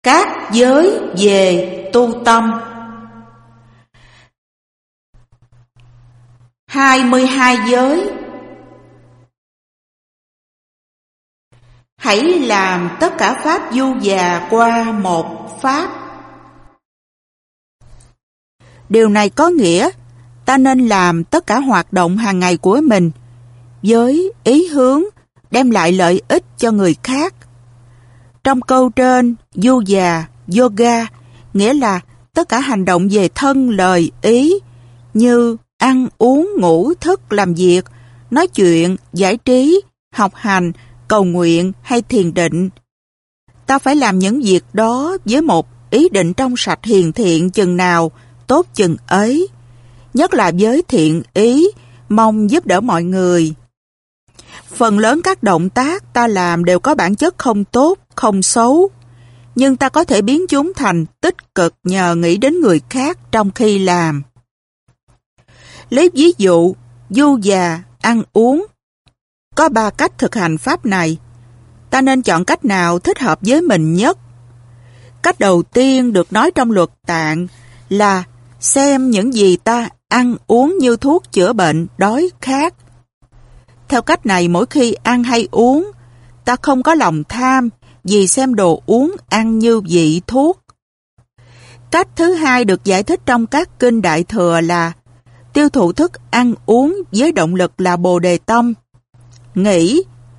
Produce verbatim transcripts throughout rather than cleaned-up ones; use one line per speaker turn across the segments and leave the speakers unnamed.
Các giới về tu tâm. hai mươi hai giới. Hãy làm tất cả pháp du già qua một pháp. Điều này có nghĩa ta nên làm tất cả hoạt động hàng ngày của mình với ý hướng đem lại lợi ích cho người khác. Trong câu trên, du già, yoga, nghĩa là tất cả hành động về thân, lời, ý, như ăn, uống, ngủ, thức, làm việc, nói chuyện, giải trí, học hành, cầu nguyện hay thiền định. Ta phải làm những việc đó với một ý định trong sạch hiền thiện chừng nào, tốt chừng ấy, nhất là với thiện ý, mong giúp đỡ mọi người. Phần lớn các động tác ta làm đều có bản chất không tốt, không xấu, nhưng ta có thể biến chúng thành tích cực nhờ nghĩ đến người khác trong khi làm. Lấy ví dụ, du già, ăn uống. Có ba cách thực hành pháp này. Ta nên chọn cách nào thích hợp với mình nhất. Cách đầu tiên được nói trong luật tạng là xem những gì ta ăn uống như thuốc chữa bệnh, đói, khát. Theo cách này, mỗi khi ăn hay uống, ta không có lòng tham vì xem đồ uống ăn như vị thuốc. Cách thứ hai được giải thích trong các kinh Đại Thừa là tiêu thụ thức ăn uống với động lực là Bồ Đề Tâm. Nghĩ,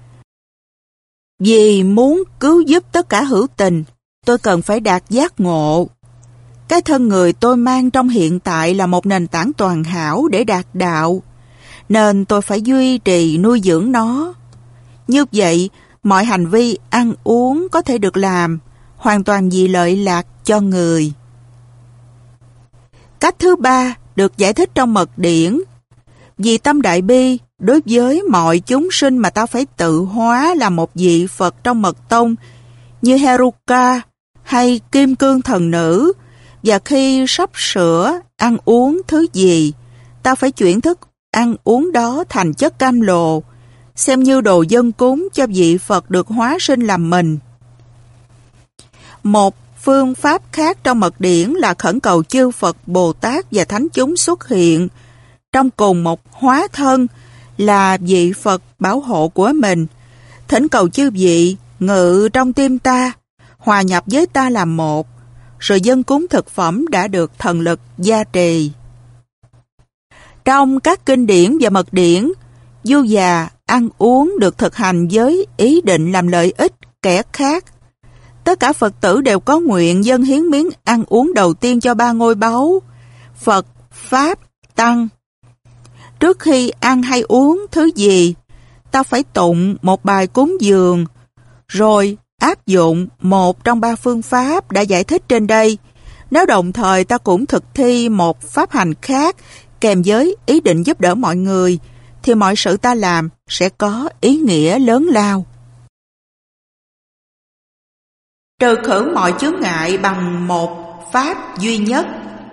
vì muốn cứu giúp tất cả hữu tình, tôi cần phải đạt giác ngộ. Cái thân người tôi mang trong hiện tại là một nền tảng toàn hảo để đạt đạo, nên tôi phải duy trì nuôi dưỡng nó. Như vậy, mọi hành vi ăn uống có thể được làm hoàn toàn vì lợi lạc cho người. Cách thứ ba được giải thích trong mật điển. Vì tâm đại bi, đối với mọi chúng sinh mà ta phải tự hóa là một vị Phật trong mật tông như Heruka hay Kim Cương Thần Nữ, và khi sắp sửa ăn uống thứ gì, ta phải chuyển thức ăn uống đó thành chất cam lồ, xem như đồ dâng cúng cho vị Phật được hóa sinh làm mình. Một phương pháp khác trong mật điển là khẩn cầu chư Phật, Bồ Tát và Thánh chúng xuất hiện trong cùng một hóa thân là vị Phật bảo hộ của mình, thỉnh cầu chư vị ngự trong tim ta, hòa nhập với ta làm một, rồi dâng cúng thực phẩm đã được thần lực gia trì. Trong các kinh điển và mật điển, du già, ăn uống được thực hành với ý định làm lợi ích kẻ khác. Tất cả Phật tử đều có nguyện dâng hiến miếng ăn uống đầu tiên cho ba ngôi báu, Phật, Pháp, Tăng. Trước khi ăn hay uống thứ gì, ta phải tụng một bài cúng dường, rồi áp dụng một trong ba phương pháp đã giải thích trên đây. Nếu đồng thời ta cũng thực thi một pháp hành khác kèm với ý định giúp đỡ mọi người, thì mọi sự ta làm sẽ có ý nghĩa lớn lao. Trừ khử mọi chướng ngại bằng một pháp duy nhất.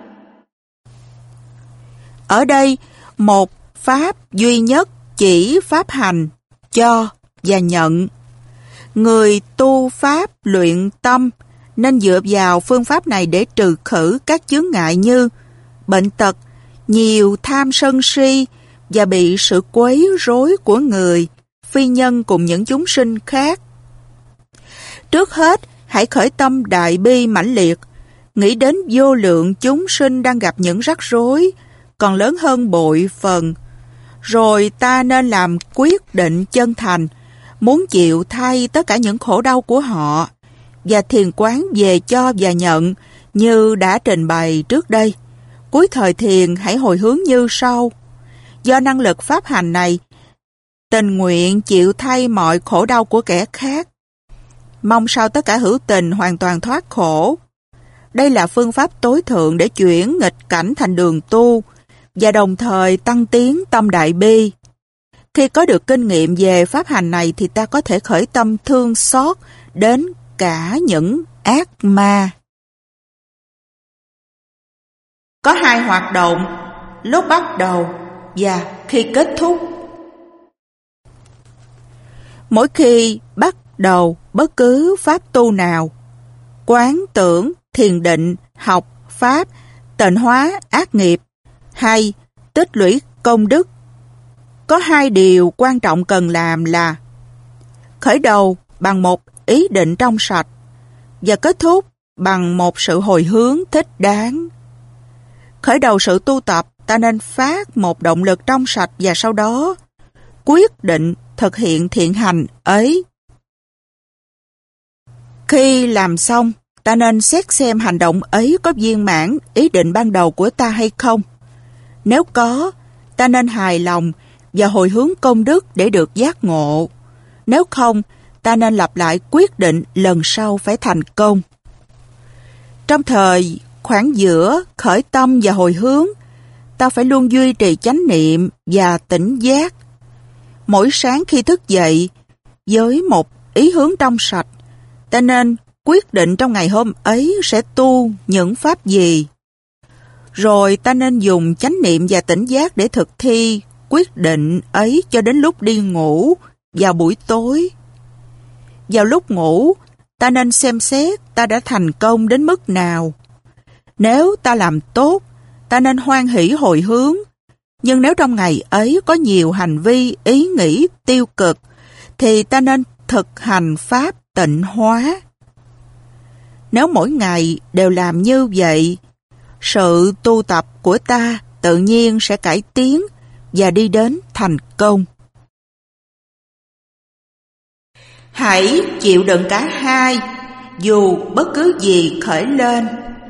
Ở đây, một pháp duy nhất chỉ pháp hành, cho và nhận. Người tu pháp luyện tâm nên dựa vào phương pháp này để trừ khử các chướng ngại như bệnh tật, nhiều tham sân si và bị sự quấy rối của người, phi nhân cùng những chúng sinh khác. Trước hết, hãy khởi tâm đại bi mãnh liệt, nghĩ đến vô lượng chúng sinh đang gặp những rắc rối, còn lớn hơn bội phần. Rồi ta nên làm quyết định chân thành, muốn chịu thay tất cả những khổ đau của họ, và thiền quán về cho và nhận như đã trình bày trước đây. Cuối thời thiền hãy hồi hướng như sau. Do năng lực pháp hành này, tình nguyện chịu thay mọi khổ đau của kẻ khác, mong sao tất cả hữu tình hoàn toàn thoát khổ. Đây là phương pháp tối thượng để chuyển nghịch cảnh thành đường tu, và đồng thời tăng tiến tâm đại bi. Khi có được kinh nghiệm về pháp hành này thì ta có thể khởi tâm thương xót đến cả những ác ma. Có hai hoạt động, lúc bắt đầu và khi kết thúc. Mỗi khi bắt đầu bất cứ pháp tu nào, quán tưởng, thiền định, học, pháp, tịnh hóa, ác nghiệp, hay tích lũy công đức. Có hai điều quan trọng cần làm là khởi đầu bằng một ý định trong sạch và kết thúc bằng một sự hồi hướng thích đáng. Khởi đầu sự tu tập, ta nên phát một động lực trong sạch và sau đó quyết định thực hiện thiện hành ấy. Khi làm xong, ta nên xét xem hành động ấy có viên mãn ý định ban đầu của ta hay không. Nếu có, ta nên hài lòng và hồi hướng công đức để được giác ngộ. Nếu không, ta nên lặp lại quyết định lần sau phải thành công. Trong thời khoảng giữa khởi tâm và hồi hướng, ta phải luôn duy trì chánh niệm và tỉnh giác. Mỗi sáng khi thức dậy, với một ý hướng trong sạch, ta nên quyết định trong ngày hôm ấy sẽ tu những pháp gì. Rồi ta nên dùng chánh niệm và tỉnh giác để thực thi quyết định ấy cho đến lúc đi ngủ vào buổi tối. Vào lúc ngủ, ta nên xem xét ta đã thành công đến mức nào. Nếu ta làm tốt, ta nên hoan hỷ hồi hướng. Nhưng nếu trong ngày ấy có nhiều hành vi, ý nghĩ tiêu cực, thì ta nên thực hành pháp tịnh hóa. Nếu mỗi ngày đều làm như vậy, sự tu tập của ta tự nhiên sẽ cải tiến và đi đến thành công. Hãy chịu đựng cả hai, dù bất cứ gì khởi lên.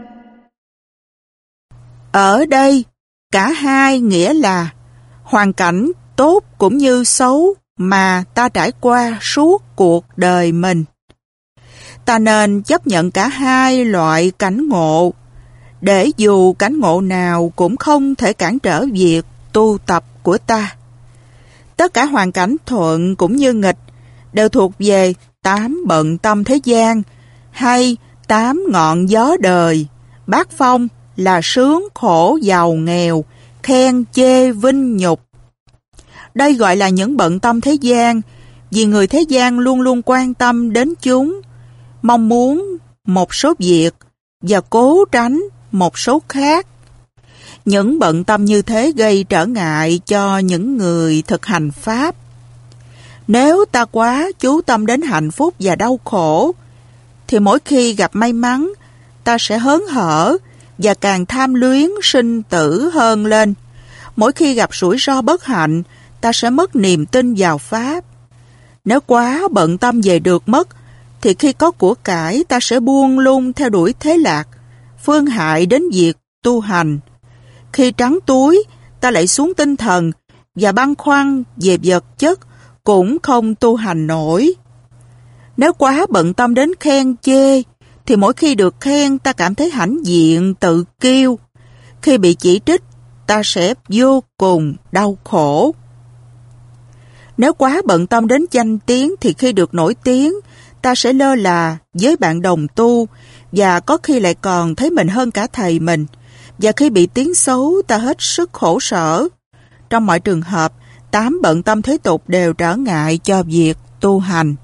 Ở đây, cả hai nghĩa là hoàn cảnh tốt cũng như xấu mà ta trải qua suốt cuộc đời mình. Ta nên chấp nhận cả hai loại cảnh ngộ, để dù cảnh ngộ nào cũng không thể cản trở việc tu tập của ta. Tất cả hoàn cảnh thuận cũng như nghịch đều thuộc về tám bận tâm thế gian hay tám ngọn gió đời. Bát phong là sướng khổ giàu nghèo, khen chê vinh nhục. Đây gọi là những bận tâm thế gian, vì người thế gian luôn luôn quan tâm đến chúng, mong muốn một số việc và cố tránh một số khác. Những bận tâm như thế gây trở ngại cho những người thực hành pháp. Nếu ta quá chú tâm đến hạnh phúc và đau khổ, thì mỗi khi gặp may mắn, ta sẽ hớn hở và càng tham luyến sinh tử hơn lên. Mỗi khi gặp rủi ro bất hạnh, ta sẽ mất niềm tin vào pháp. Nếu quá bận tâm về được mất, thì khi có của cải ta sẽ buông lung theo đuổi thế lạc, phương hại đến việc tu hành. Khi trắng túi, ta lại xuống tinh thần và băn khoăn về vật chất, cũng không tu hành nổi. Nếu quá bận tâm đến khen chê, thì mỗi khi được khen ta cảm thấy hãnh diện, tự kiêu. Khi bị chỉ trích, ta sẽ vô cùng đau khổ. Nếu quá bận tâm đến danh tiếng, thì khi được nổi tiếng, ta sẽ lơ là với bạn đồng tu, và có khi lại còn thấy mình hơn cả thầy mình. Và khi bị tiếng xấu, ta hết sức khổ sở. Trong mọi trường hợp, tám bận tâm thế tục đều trở ngại cho việc tu hành.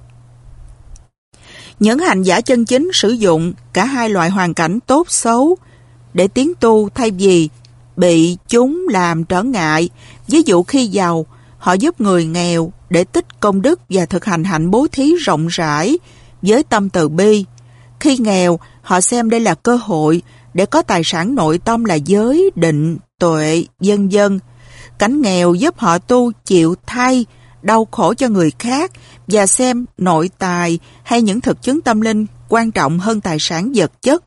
Những hành giả chân chính sử dụng cả hai loại hoàn cảnh tốt xấu để tiến tu, thay vì bị chúng làm trở ngại. Ví dụ khi giàu, họ giúp người nghèo để tích công đức và thực hành hạnh bố thí rộng rãi với tâm từ bi. Khi nghèo, họ xem đây là cơ hội để có tài sản nội tâm là giới, định, tuệ, vân vân. Cảnh nghèo giúp họ tu chịu thay, đau khổ cho người khác và xem nội tài hay những thực chứng tâm linh quan trọng hơn tài sản vật chất.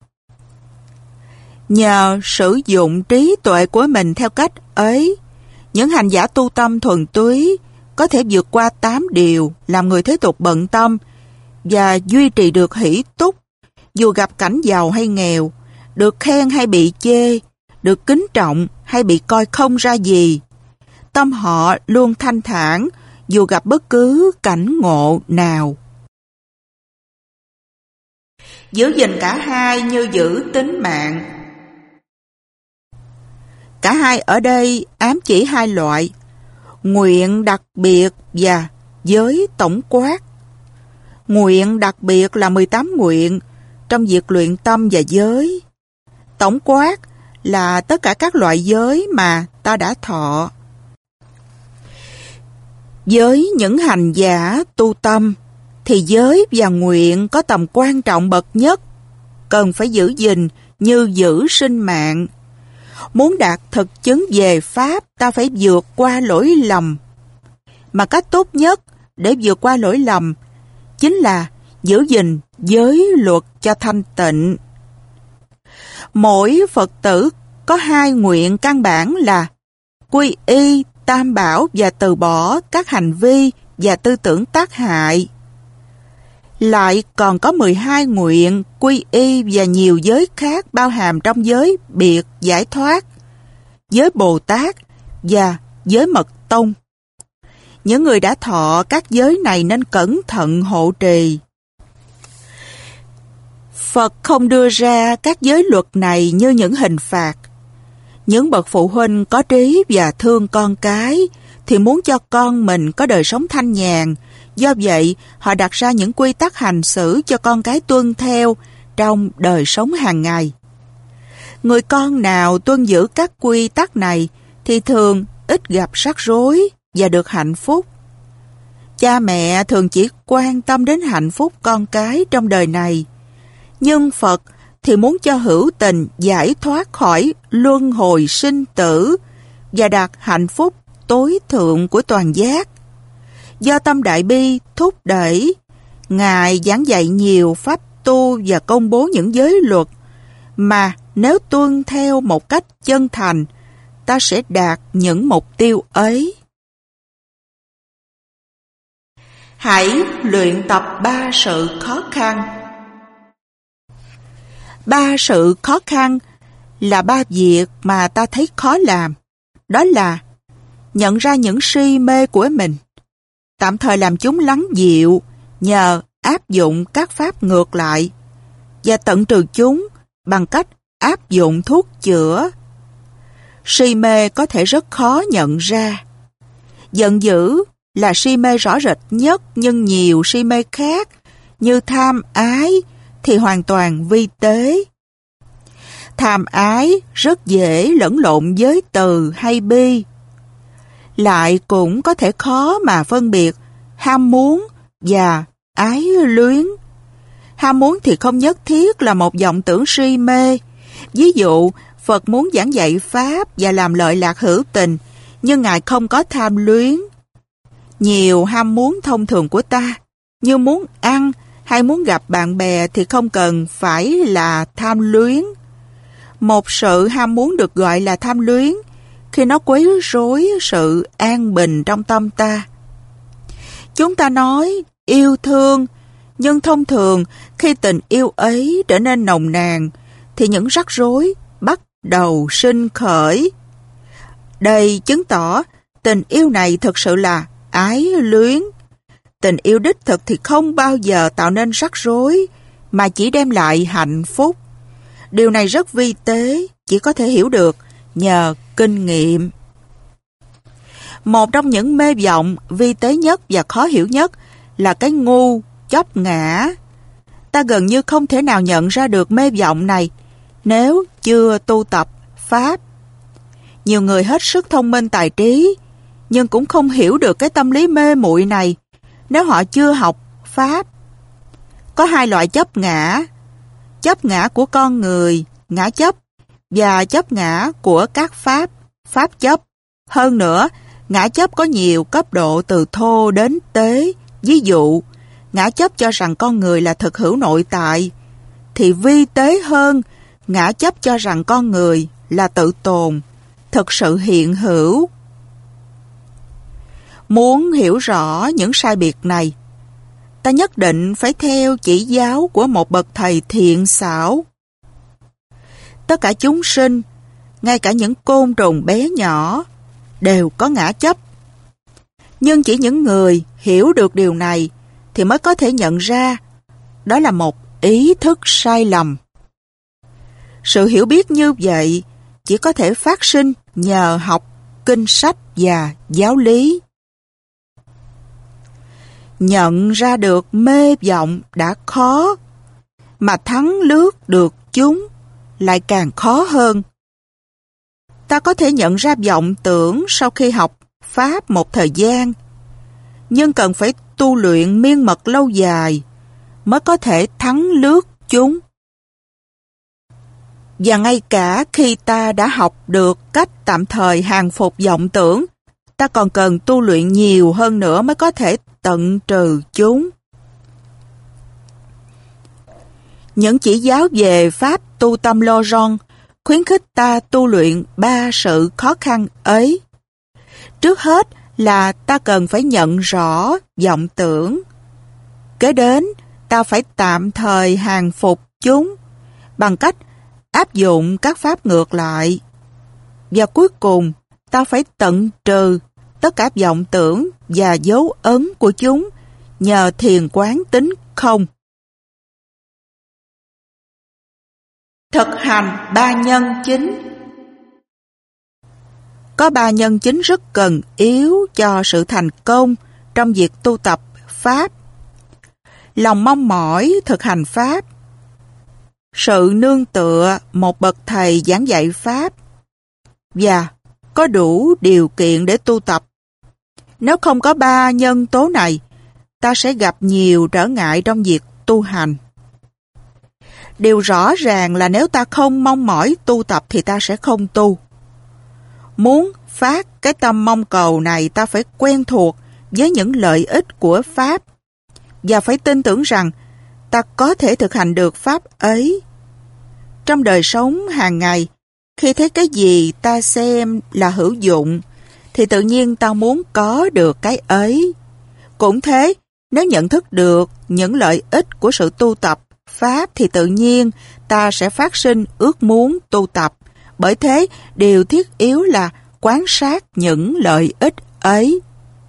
Nhờ sử dụng trí tuệ của mình theo cách ấy, những hành giả tu tâm thuần túy có thể vượt qua tám điều làm người thế tục bận tâm và duy trì được hỷ túc, dù gặp cảnh giàu hay nghèo, được khen hay bị chê, được kính trọng hay bị coi không ra gì. Tâm họ luôn thanh thản dù gặp bất cứ cảnh ngộ nào. Giữ gìn cả hai như giữ tính mạng. Cả hai ở đây ám chỉ hai loại: nguyện đặc biệt và giới tổng quát. Nguyện đặc biệt là mười tám nguyện, trong việc luyện tâm và giới. Tổng quát là tất cả các loại giới mà ta đã thọ. Với những hành giả tu tâm thì giới và nguyện có tầm quan trọng bậc nhất, cần phải giữ gìn như giữ sinh mạng. Muốn đạt thực chứng về Pháp, ta phải vượt qua lỗi lầm. Mà cách tốt nhất để vượt qua lỗi lầm chính là giữ gìn giới luật cho thanh tịnh. Mỗi Phật tử có hai nguyện căn bản là quy y Tam Bảo và từ bỏ các hành vi và tư tưởng tác hại. Lại còn có mười hai nguyện quy y và nhiều giới khác bao hàm trong giới biệt giải thoát, giới Bồ Tát và giới Mật Tông. Những người đã thọ các giới này nên cẩn thận hộ trì. Phật không đưa ra các giới luật này như những hình phạt. Những bậc phụ huynh có trí và thương con cái thì muốn cho con mình có đời sống thanh nhàn. Do vậy, họ đặt ra những quy tắc hành xử cho con cái tuân theo trong đời sống hàng ngày. Người con nào tuân giữ các quy tắc này thì thường ít gặp rắc rối và được hạnh phúc. Cha mẹ thường chỉ quan tâm đến hạnh phúc con cái trong đời này, nhưng Phật thì muốn cho hữu tình giải thoát khỏi luân hồi sinh tử và đạt hạnh phúc tối thượng của toàn giác. Do tâm đại bi thúc đẩy, Ngài giảng dạy nhiều pháp tu và công bố những giới luật mà nếu tuân theo một cách chân thành, ta sẽ đạt những mục tiêu ấy. Hãy luyện tập ba sự khó khăn. Ba sự khó khăn là ba việc mà ta thấy khó làm. Đó là nhận ra những si mê của mình, tạm thời làm chúng lắng dịu nhờ áp dụng các pháp ngược lại, và tận trừ chúng bằng cách áp dụng thuốc chữa. Si mê có thể rất khó nhận ra. Giận dữ là si mê rõ rệt nhất, nhưng nhiều si mê khác như tham ái thì hoàn toàn vi tế. Tham ái rất dễ lẫn lộn với từ hay bi. Lại cũng có thể khó mà phân biệt ham muốn và ái luyến. Ham muốn thì không nhất thiết là một vọng tưởng si mê. Ví dụ, Phật muốn giảng dạy Pháp và làm lợi lạc hữu tình, nhưng Ngài không có tham luyến. Nhiều ham muốn thông thường của ta, như muốn ăn hay muốn gặp bạn bè thì không cần phải là tham luyến. Một sự ham muốn được gọi là tham luyến khi nó quấy rối sự an bình trong tâm ta. Chúng ta nói yêu thương, nhưng thông thường khi tình yêu ấy trở nên nồng nàn thì những rắc rối bắt đầu sinh khởi. Đây chứng tỏ tình yêu này thực sự là ái luyến. Tình yêu đích thực thì không bao giờ tạo nên rắc rối, mà chỉ đem lại hạnh phúc. Điều này rất vi tế, chỉ có thể hiểu được nhờ kinh nghiệm. Một trong những mê vọng vi tế nhất và khó hiểu nhất là cái ngu chấp ngã. Ta gần như không thể nào nhận ra được mê vọng này nếu chưa tu tập Pháp. Nhiều người hết sức thông minh tài trí, nhưng cũng không hiểu được cái tâm lý mê muội này nếu họ chưa học Pháp. Có hai loại chấp ngã: chấp ngã của con người, ngã chấp, và chấp ngã của các Pháp, Pháp chấp. Hơn nữa, ngã chấp có nhiều cấp độ từ thô đến tế. Ví dụ, ngã chấp cho rằng con người là thực hữu nội tại, thì vi tế hơn, ngã chấp cho rằng con người là tự tồn, thực sự hiện hữu. Muốn hiểu rõ những sai biệt này, ta nhất định phải theo chỉ giáo của một bậc thầy thiện xảo. Tất cả chúng sinh, ngay cả những côn trùng bé nhỏ, đều có ngã chấp. Nhưng chỉ những người hiểu được điều này thì mới có thể nhận ra đó là một ý thức sai lầm. Sự hiểu biết như vậy chỉ có thể phát sinh nhờ học kinh sách và giáo lý. Nhận ra được mê vọng đã khó, mà thắng lướt được chúng lại càng khó hơn. Ta có thể nhận ra vọng tưởng sau khi học Pháp một thời gian, nhưng cần phải tu luyện miên mật lâu dài mới có thể thắng lướt chúng. Và ngay cả khi ta đã học được cách tạm thời hàng phục vọng tưởng, ta còn cần tu luyện nhiều hơn nữa mới có thể tận trừ chúng. Những chỉ giáo về Pháp tu tâm Lojong khuyến khích ta tu luyện ba sự khó khăn ấy. Trước hết là ta cần phải nhận rõ vọng tưởng. Kế đến, ta phải tạm thời hàng phục chúng bằng cách áp dụng các pháp ngược lại. Và cuối cùng, ta phải tận trừ tất cả vọng tưởng và dấu ấn của chúng nhờ thiền quán tính không. Thực hành ba nhân chính. Có ba nhân chính rất cần yếu cho sự thành công trong việc tu tập Pháp. Lòng mong mỏi thực hành Pháp, sự nương tựa một bậc thầy giảng dạy Pháp, và có đủ điều kiện để tu tập. Nếu không có ba nhân tố này, ta sẽ gặp nhiều trở ngại trong việc tu hành. Điều rõ ràng là nếu ta không mong mỏi tu tập thì ta sẽ không tu. Muốn phát cái tâm mong cầu này, ta phải quen thuộc với những lợi ích của Pháp và phải tin tưởng rằng ta có thể thực hành được Pháp ấy. Trong đời sống hàng ngày, khi thấy cái gì ta xem là hữu dụng, thì tự nhiên ta muốn có được cái ấy. Cũng thế, nếu nhận thức được những lợi ích của sự tu tập Pháp thì tự nhiên ta sẽ phát sinh ước muốn tu tập. Bởi thế, điều thiết yếu là quan sát những lợi ích ấy.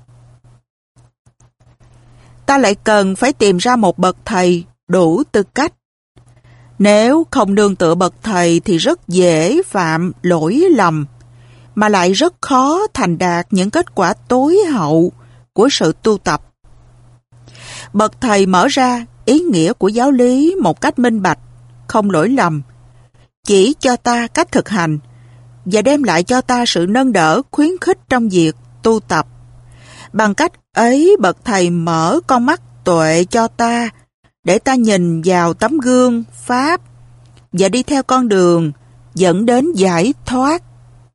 Ta lại cần phải tìm ra một bậc thầy đủ tư cách. Nếu không nương tựa bậc thầy thì rất dễ phạm lỗi lầm, mà lại rất khó thành đạt những kết quả tối hậu của sự tu tập. Bậc thầy mở ra ý nghĩa của giáo lý một cách minh bạch, không lỗi lầm, chỉ cho ta cách thực hành và đem lại cho ta sự nâng đỡ khuyến khích trong việc tu tập. Bằng cách ấy, bậc thầy mở con mắt tuệ cho ta để ta nhìn vào tấm gương Pháp và đi theo con đường dẫn đến giải thoát.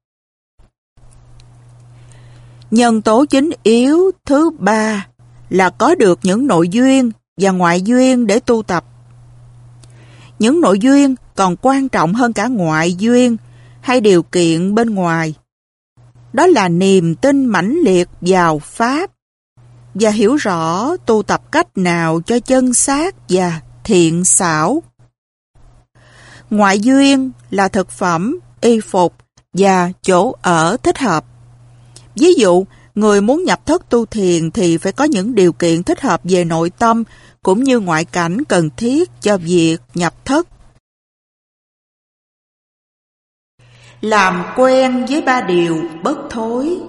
Nhân tố chính yếu thứ ba là có được những nội duyên và ngoại duyên để tu tập. Những nội duyên còn quan trọng hơn cả ngoại duyên hay điều kiện bên ngoài. Đó là niềm tin mãnh liệt vào Pháp và hiểu rõ tu tập cách nào cho chân xác và thiện xảo. Ngoại duyên là thực phẩm, y phục và chỗ ở thích hợp. Ví dụ, người muốn nhập thất tu thiền thì phải có những điều kiện thích hợp về nội tâm cũng như ngoại cảnh cần thiết cho việc nhập thất. Làm quen với ba điều bất thối.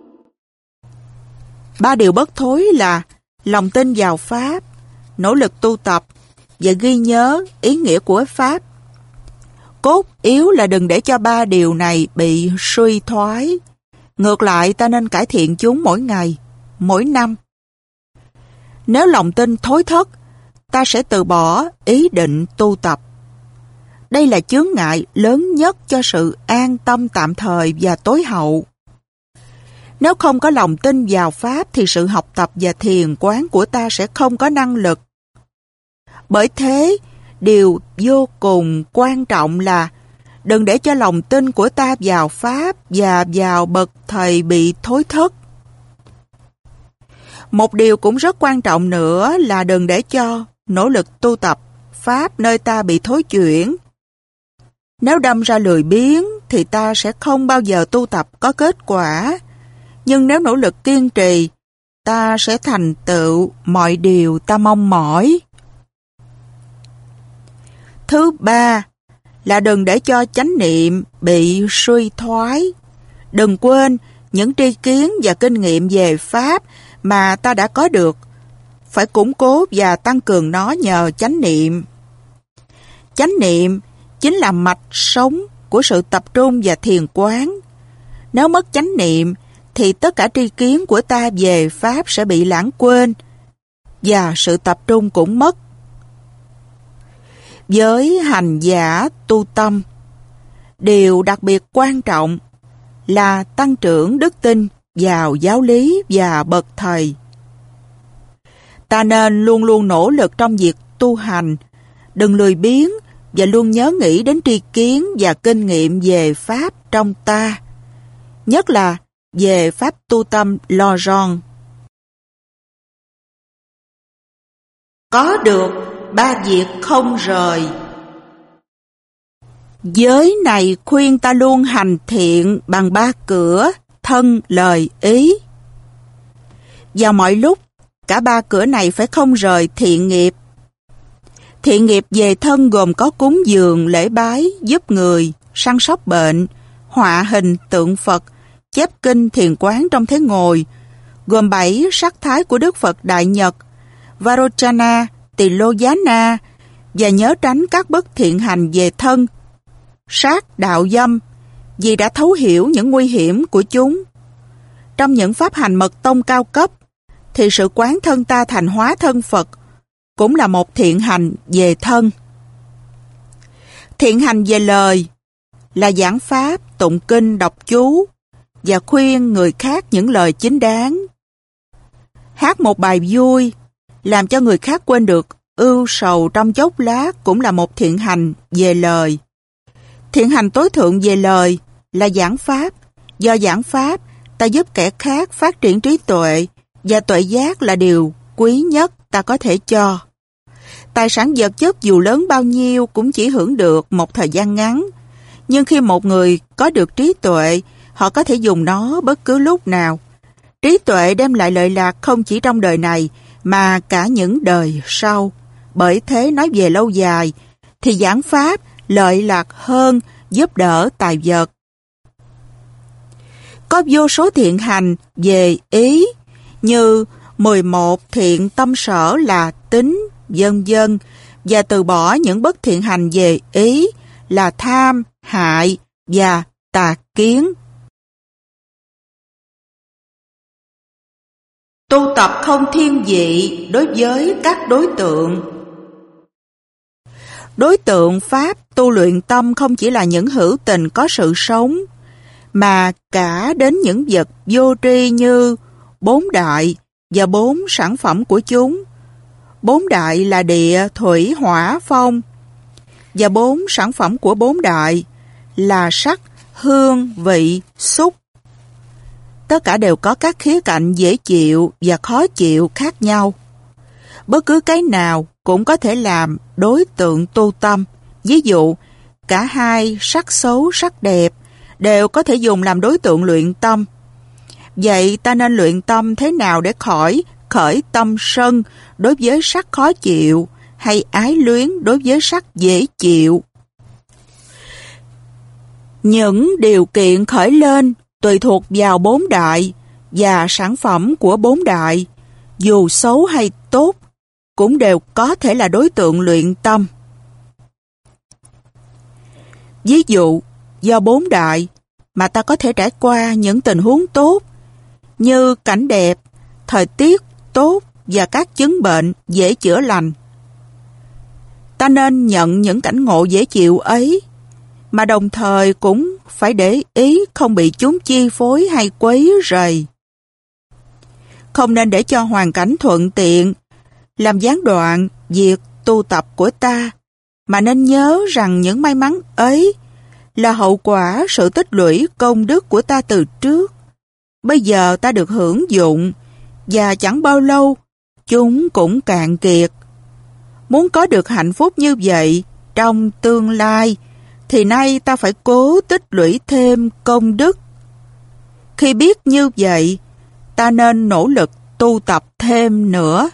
Ba điều bất thối là lòng tin vào Pháp, nỗ lực tu tập và ghi nhớ ý nghĩa của Pháp. Cốt yếu là đừng để cho ba điều này bị suy thoái. Ngược lại, ta nên cải thiện chúng mỗi ngày, mỗi năm. Nếu lòng tin thối thất, ta sẽ từ bỏ ý định tu tập. Đây là chướng ngại lớn nhất cho sự an tâm tạm thời và tối hậu. Nếu không có lòng tin vào Pháp thì sự học tập và thiền quán của ta sẽ không có năng lực. Bởi thế, điều vô cùng quan trọng là đừng để cho lòng tin của ta vào Pháp và vào bậc thầy bị thối thất. Một điều cũng rất quan trọng nữa là đừng để cho nỗ lực tu tập Pháp nơi ta bị thối chuyển. Nếu đâm ra lười biếng thì ta sẽ không bao giờ tu tập có kết quả. Nhưng nếu nỗ lực kiên trì, ta sẽ thành tựu mọi điều ta mong mỏi. Thứ ba là đừng để cho chánh niệm bị suy thoái. Đừng quên những tri kiến và kinh nghiệm về Pháp mà ta đã có được. Phải củng cố và tăng cường nó nhờ chánh niệm. Chánh niệm chính là mạch sống của sự tập trung và thiền quán. Nếu mất chánh niệm thì tất cả tri kiến của ta về Pháp sẽ bị lãng quên và sự tập trung cũng mất. Với hành giả tu tâm, điều đặc biệt quan trọng là tăng trưởng đức tin vào giáo lý và bậc thầy. Ta nên luôn luôn nỗ lực trong việc tu hành, đừng lười biếng và luôn nhớ nghĩ đến tri kiến và kinh nghiệm về Pháp trong ta, nhất là về Pháp tu tâm lo giòn. Có được ba việc không rời. Giới này khuyên ta luôn hành thiện bằng ba cửa thân, lời, ý. Vào mọi lúc, cả ba cửa này phải không rời thiện nghiệp. Thiện nghiệp về thân gồm có cúng dường, lễ bái, giúp người, săn sóc bệnh, họa hình tượng Phật, chép kinh thiền quán trong thế ngồi, gồm bảy sắc thái của Đức Phật Đại Nhật, Varochana, Tỳ Lô Giá Na, và nhớ tránh các bất thiện hành về thân, sát đạo dâm, vì đã thấu hiểu những nguy hiểm của chúng. Trong những pháp hành mật tông cao cấp, thì sự quán thân ta thành hóa thân Phật cũng là một thiện hành về thân. Thiện hành về lời là giảng pháp, tụng kinh, đọc chú và khuyên người khác những lời chính đáng. Hát một bài vui làm cho người khác quên được ưu sầu trong chốc lát cũng là một thiện hành về lời. Thiện hành tối thượng về lời là giảng pháp. Do giảng pháp, ta giúp kẻ khác phát triển trí tuệ, và tuệ giác là điều quý nhất ta có thể cho. Tài sản vật chất dù lớn bao nhiêu cũng chỉ hưởng được một thời gian ngắn, nhưng khi một người có được trí tuệ, họ có thể dùng nó bất cứ lúc nào. Trí tuệ đem lại lợi lạc không chỉ trong đời này, mà cả những đời sau. Bởi thế nói về lâu dài, thì giảng pháp lợi lạc hơn giúp đỡ tài vật. Có vô số thiện hành về ý, như mười một thiện tâm sở là tính, vân vân, và từ bỏ những bất thiện hành về ý là tham, hại và tà kiến. Tu tập không thiên vị đối với các đối tượng. Đối tượng Pháp tu luyện tâm không chỉ là những hữu tình có sự sống, mà cả đến những vật vô tri như bốn đại và bốn sản phẩm của chúng. Bốn đại là địa, thủy, hỏa, phong, và bốn sản phẩm của bốn đại là sắc, hương, vị, xúc. Tất cả đều có các khía cạnh dễ chịu và khó chịu khác nhau. Bất cứ cái nào cũng có thể làm đối tượng tu tâm. Ví dụ, cả hai sắc xấu, sắc đẹp đều có thể dùng làm đối tượng luyện tâm. Vậy ta nên luyện tâm thế nào để khỏi khởi tâm sân đối với sắc khó chịu hay ái luyến đối với sắc dễ chịu? Những điều kiện khởi lên tùy thuộc vào bốn đại và sản phẩm của bốn đại, dù xấu hay tốt, cũng đều có thể là đối tượng luyện tâm. Ví dụ, do bốn đại mà ta có thể trải qua những tình huống tốt, như cảnh đẹp, thời tiết tốt và các chứng bệnh dễ chữa lành. Ta nên nhận những cảnh ngộ dễ chịu ấy, mà đồng thời cũng phải để ý không bị chúng chi phối hay quấy rầy. Không nên để cho hoàn cảnh thuận tiện làm gián đoạn việc tu tập của ta, mà nên nhớ rằng những may mắn ấy là hậu quả sự tích lũy công đức của ta từ trước. Bây giờ ta được hưởng dụng, và chẳng bao lâu chúng cũng cạn kiệt. Muốn có được hạnh phúc như vậy trong tương lai, thì nay ta phải cố tích lũy thêm công đức. Khi biết như vậy, ta nên nỗ lực tu tập thêm nữa.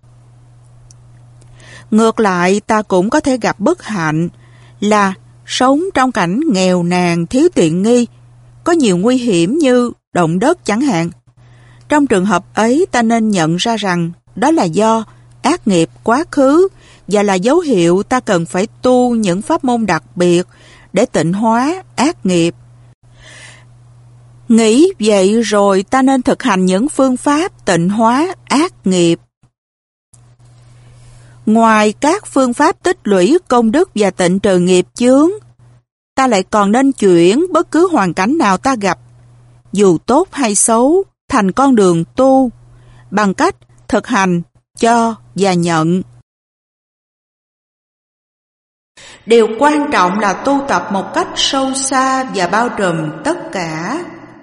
Ngược lại, ta cũng có thể gặp bất hạnh là sống trong cảnh nghèo nàn, thiếu tiện nghi, có nhiều nguy hiểm như động đất chẳng hạn. Trong trường hợp ấy, ta nên nhận ra rằng đó là do ác nghiệp quá khứ và là dấu hiệu ta cần phải tu những pháp môn đặc biệt để tịnh hóa ác nghiệp. Nghĩ vậy rồi ta nên thực hành những phương pháp tịnh hóa ác nghiệp. Ngoài các phương pháp tích lũy công đức và tịnh trừ nghiệp chướng, ta lại còn nên chuyển bất cứ hoàn cảnh nào ta gặp, dù tốt hay xấu, thành con đường tu, bằng cách thực hành, cho và nhận. Điều quan trọng là tu tập một cách sâu xa và bao trùm tất cả.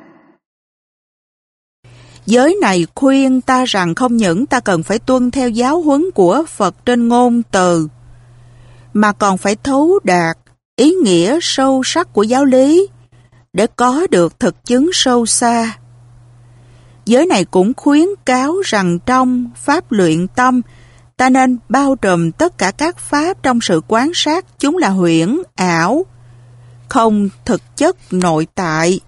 Giới này khuyên ta rằng không những ta cần phải tuân theo giáo huấn của Phật trên ngôn từ, mà còn phải thấu đạt ý nghĩa sâu sắc của giáo lý để có được thực chứng sâu xa. Giới này cũng khuyến cáo rằng trong pháp luyện tâm, ta nên bao trùm tất cả các pháp trong sự quan sát chúng là huyễn, ảo, không thực chất nội tại.